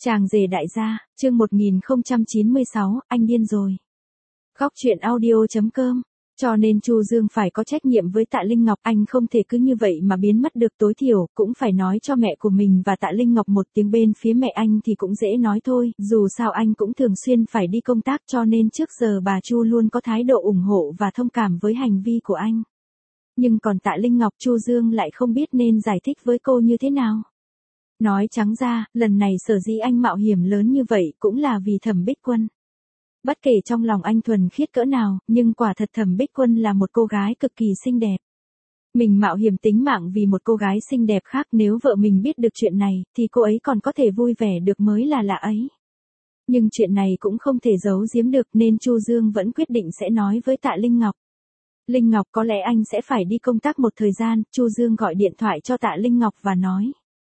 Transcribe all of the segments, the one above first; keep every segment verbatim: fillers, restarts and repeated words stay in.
Chàng rể đại gia, chương một nghìn không trăm chín mươi sáu, anh điên rồi. Góc truyện audio.com. Cho nên Chu Dương phải có trách nhiệm với Tạ Linh Ngọc, anh không thể cứ như vậy mà biến mất được, tối thiểu cũng phải nói cho mẹ của mình và Tạ Linh Ngọc một tiếng. Bên phía mẹ anh thì cũng dễ nói thôi, dù sao anh cũng thường xuyên phải đi công tác, cho nên trước giờ bà Chu luôn có thái độ ủng hộ và thông cảm với hành vi của anh. Nhưng còn Tạ Linh Ngọc, Chu Dương lại không biết nên giải thích với cô như thế nào. Nói trắng ra, lần này sở dĩ anh mạo hiểm lớn như vậy cũng là vì Thẩm Bích Quân. Bất kể trong lòng anh thuần khiết cỡ nào, nhưng quả thật Thẩm Bích Quân là một cô gái cực kỳ xinh đẹp. Mình mạo hiểm tính mạng vì một cô gái xinh đẹp khác, nếu vợ mình biết được chuyện này, thì cô ấy còn có thể vui vẻ được mới là lạ ấy. Nhưng chuyện này cũng không thể giấu giếm được, nên Chu Dương vẫn quyết định sẽ nói với Tạ Linh Ngọc. Linh Ngọc, có lẽ anh sẽ phải đi công tác một thời gian. Chu Dương gọi điện thoại cho Tạ Linh Ngọc và nói.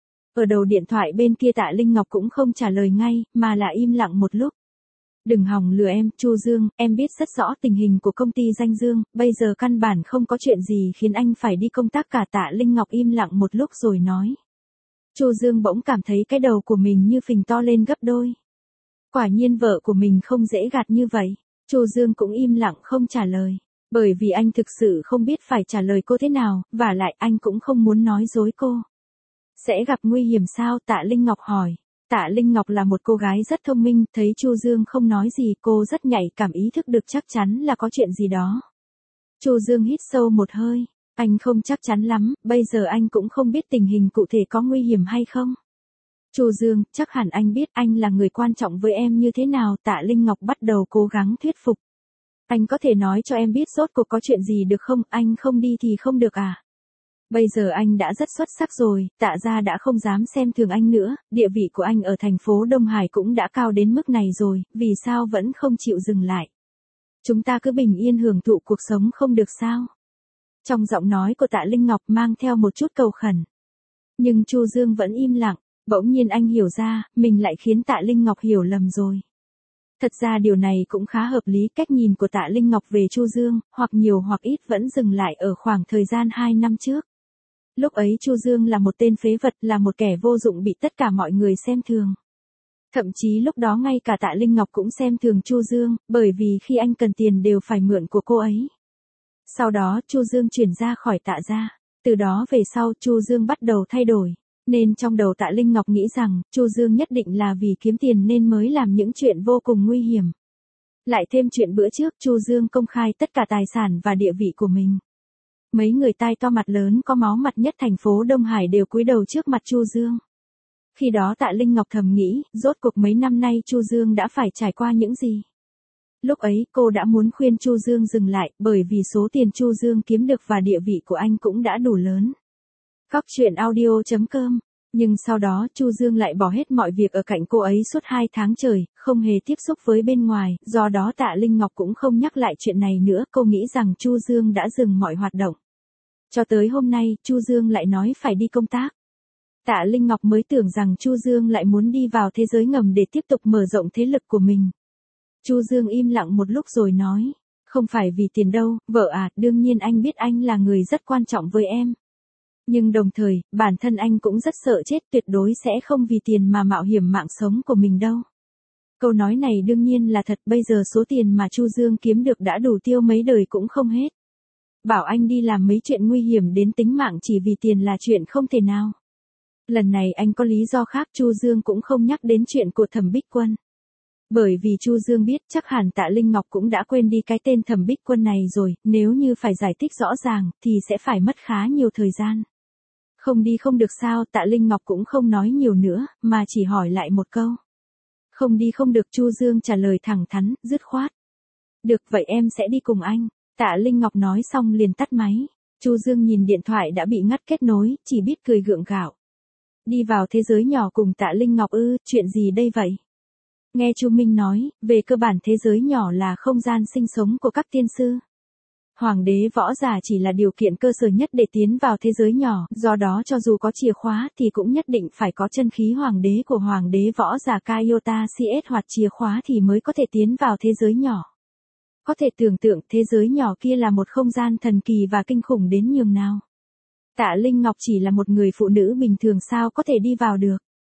Ở đầu điện thoại bên kia Tạ Linh Ngọc cũng không trả lời ngay, mà là im lặng một lúc. Đừng hòng lừa em, Chu Dương, em biết rất rõ tình hình của công ty Danh Dương, bây giờ căn bản không có chuyện gì khiến anh phải đi công tác cả. Tạ Linh Ngọc im lặng một lúc rồi nói. Chu Dương bỗng cảm thấy cái đầu của mình như phình to lên gấp đôi. Quả nhiên vợ của mình không dễ gạt như vậy. Chu Dương cũng im lặng không trả lời. Bởi vì anh thực sự không biết phải trả lời cô thế nào, vả lại anh cũng không muốn nói dối cô. Sẽ gặp nguy hiểm sao? Tạ Linh Ngọc hỏi. Tạ Linh Ngọc là một cô gái rất thông minh, thấy Chu Dương không nói gì, cô rất nhạy cảm ý thức được chắc chắn là có chuyện gì đó. Chu Dương hít sâu một hơi, anh không chắc chắn lắm, bây giờ anh cũng không biết tình hình cụ thể có nguy hiểm hay không. Chu Dương, chắc hẳn anh biết anh là người quan trọng với em như thế nào. Tạ Linh Ngọc bắt đầu cố gắng thuyết phục. Anh có thể nói cho em biết rốt cuộc có chuyện gì được không, anh không đi thì không được à? Bây giờ anh đã rất xuất sắc rồi, Tạ gia đã không dám xem thường anh nữa, địa vị của anh ở thành phố Đông Hải cũng đã cao đến mức này rồi, vì sao vẫn không chịu dừng lại? Chúng ta cứ bình yên hưởng thụ cuộc sống không được sao? Trong giọng nói của Tạ Linh Ngọc mang theo một chút cầu khẩn. Nhưng Chu Dương vẫn im lặng, bỗng nhiên anh hiểu ra, mình lại khiến Tạ Linh Ngọc hiểu lầm rồi. Thật ra điều này cũng khá hợp lý, cách nhìn của Tạ Linh Ngọc về Chu Dương, hoặc nhiều hoặc ít vẫn dừng lại ở khoảng thời gian hai năm trước. Lúc ấy Chu Dương là một tên phế vật, là một kẻ vô dụng bị tất cả mọi người xem thường. Thậm chí lúc đó ngay cả Tạ Linh Ngọc cũng xem thường Chu Dương, bởi vì khi anh cần tiền đều phải mượn của cô ấy. Sau đó Chu Dương chuyển ra khỏi Tạ gia, từ đó về sau Chu Dương bắt đầu thay đổi. Nên trong đầu Tạ Linh Ngọc nghĩ rằng, Chu Dương nhất định là vì kiếm tiền nên mới làm những chuyện vô cùng nguy hiểm. Lại thêm chuyện bữa trước, Chu Dương công khai tất cả tài sản và địa vị của mình. Mấy người tai to mặt lớn có máu mặt nhất thành phố Đông Hải đều cúi đầu trước mặt Chu Dương. Khi đó Tạ Linh Ngọc thầm nghĩ, rốt cuộc mấy năm nay Chu Dương đã phải trải qua những gì. Lúc ấy cô đã muốn khuyên Chu Dương dừng lại, bởi vì số tiền Chu Dương kiếm được và địa vị của anh cũng đã đủ lớn. Góc truyện audio.com. Nhưng sau đó Chu Dương lại bỏ hết mọi việc ở cạnh cô ấy suốt hai tháng trời, không hề tiếp xúc với bên ngoài, do đó Tạ Linh Ngọc cũng không nhắc lại chuyện này nữa, cô nghĩ rằng Chu Dương đã dừng mọi hoạt động. Cho tới hôm nay, Chu Dương lại nói phải đi công tác. Tạ Linh Ngọc mới tưởng rằng Chu Dương lại muốn đi vào thế giới ngầm để tiếp tục mở rộng thế lực của mình. Chu Dương im lặng một lúc rồi nói, không phải vì tiền đâu, vợ à, đương nhiên anh biết anh là người rất quan trọng với em. Nhưng đồng thời, bản thân anh cũng rất sợ chết, tuyệt đối sẽ không vì tiền mà mạo hiểm mạng sống của mình đâu. Câu nói này đương nhiên là thật, bây giờ số tiền mà Chu Dương kiếm được đã đủ tiêu mấy đời cũng không hết. Bảo anh đi làm mấy chuyện nguy hiểm đến tính mạng chỉ vì tiền là chuyện không thể nào. Lần này anh có lý do khác, Chu Dương cũng không nhắc đến chuyện của Thẩm Bích Quân. Bởi vì Chu Dương biết chắc hẳn Tạ Linh Ngọc cũng đã quên đi cái tên Thẩm Bích Quân này rồi, nếu như phải giải thích rõ ràng, thì sẽ phải mất khá nhiều thời gian. Không đi không được sao? Tạ Linh Ngọc cũng không nói nhiều nữa, mà chỉ hỏi lại một câu. Không đi không được, Chu Dương trả lời thẳng thắn, dứt khoát. Được, vậy em sẽ đi cùng anh. Tạ Linh Ngọc nói xong liền tắt máy. Chu Dương nhìn điện thoại đã bị ngắt kết nối, chỉ biết cười gượng gạo. Đi vào thế giới nhỏ cùng Tạ Linh Ngọc ư, chuyện gì đây vậy? Nghe Chu Minh nói, về cơ bản thế giới nhỏ là không gian sinh sống của các tiên sư. Hoàng đế võ giả chỉ là điều kiện cơ sở nhất để tiến vào thế giới nhỏ, do đó cho dù có chìa khóa thì cũng nhất định phải có chân khí hoàng đế của hoàng đế võ giả Kaiota xê ét hoặc chìa khóa thì mới có thể tiến vào thế giới nhỏ. Có thể tưởng tượng thế giới nhỏ kia là một không gian thần kỳ và kinh khủng đến nhường nào. Tạ Linh Ngọc chỉ là một người phụ nữ bình thường sao có thể đi vào được.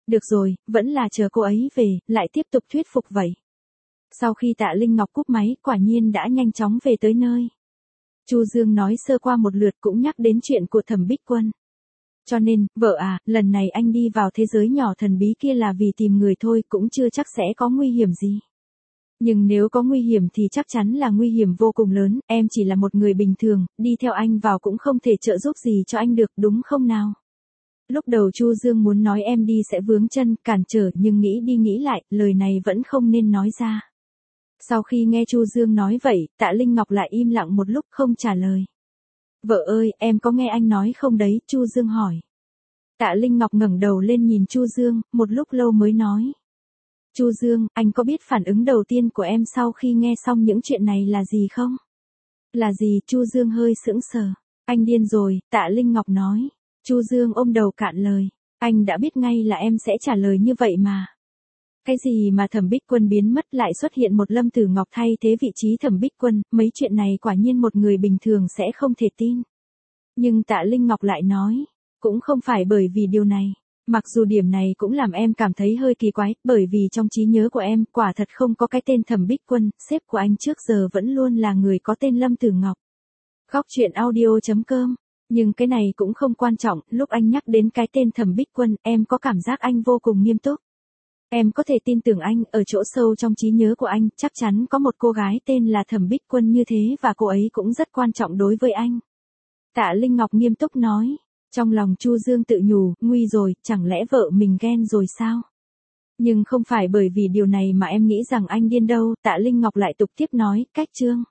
được rồi, vẫn là chờ cô ấy về, lại tiếp tục thuyết phục vậy. Sau khi Tạ Linh Ngọc cúp máy, quả nhiên đã nhanh chóng về tới nơi. Chu Dương nói sơ qua một lượt cũng nhắc đến chuyện của Thẩm Bích Quân. Cho nên, vợ à, lần này anh đi vào thế giới nhỏ thần bí kia là vì tìm người thôi, cũng chưa chắc sẽ có nguy hiểm gì. Nhưng nếu có nguy hiểm thì chắc chắn là nguy hiểm vô cùng lớn, em chỉ là một người bình thường, đi theo anh vào cũng không thể trợ giúp gì cho anh được, đúng không nào? Lúc đầu Chu Dương muốn nói em đi sẽ vướng chân, cản trở, nhưng nghĩ đi nghĩ lại, lời này vẫn không nên nói ra. Sau khi nghe Chu Dương nói vậy, Tạ Linh Ngọc lại im lặng một lúc không trả lời. Vợ ơi, em có nghe anh nói không đấy, Chu Dương hỏi. Tạ Linh Ngọc ngẩng đầu lên nhìn Chu Dương, một lúc lâu mới nói. Chu Dương, anh có biết phản ứng đầu tiên của em sau khi nghe xong những chuyện này là gì không? Là gì? Chu Dương hơi sững sờ. Anh điên rồi, Tạ Linh Ngọc nói. Chu Dương ôm đầu cạn lời. Anh đã biết ngay là em sẽ trả lời như vậy mà. Cái gì mà Thẩm Bích Quân biến mất lại xuất hiện một Lâm Tử Ngọc thay thế vị trí Thẩm Bích Quân, mấy chuyện này quả nhiên một người bình thường sẽ không thể tin. Nhưng Tạ Linh Ngọc lại nói, cũng không phải bởi vì điều này. Mặc dù điểm này cũng làm em cảm thấy hơi kỳ quái, bởi vì trong trí nhớ của em quả thật không có cái tên Thẩm Bích Quân, sếp của anh trước giờ vẫn luôn là người có tên Lâm Tử Ngọc. Khóc chuyện audio chấm com. Nhưng cái này cũng không quan trọng, lúc anh nhắc đến cái tên Thẩm Bích Quân, em có cảm giác anh vô cùng nghiêm túc. Em có thể tin tưởng anh, ở chỗ sâu trong trí nhớ của anh, chắc chắn có một cô gái tên là Thẩm Bích Quân như thế và cô ấy cũng rất quan trọng đối với anh. Tạ Linh Ngọc nghiêm túc nói. Trong lòng Chu Dương tự nhủ, nguy rồi, chẳng lẽ vợ mình ghen rồi sao? Nhưng không phải bởi vì điều này mà em nghĩ rằng anh điên đâu, Tạ Linh Ngọc lại tục tiếp nói, cách chương.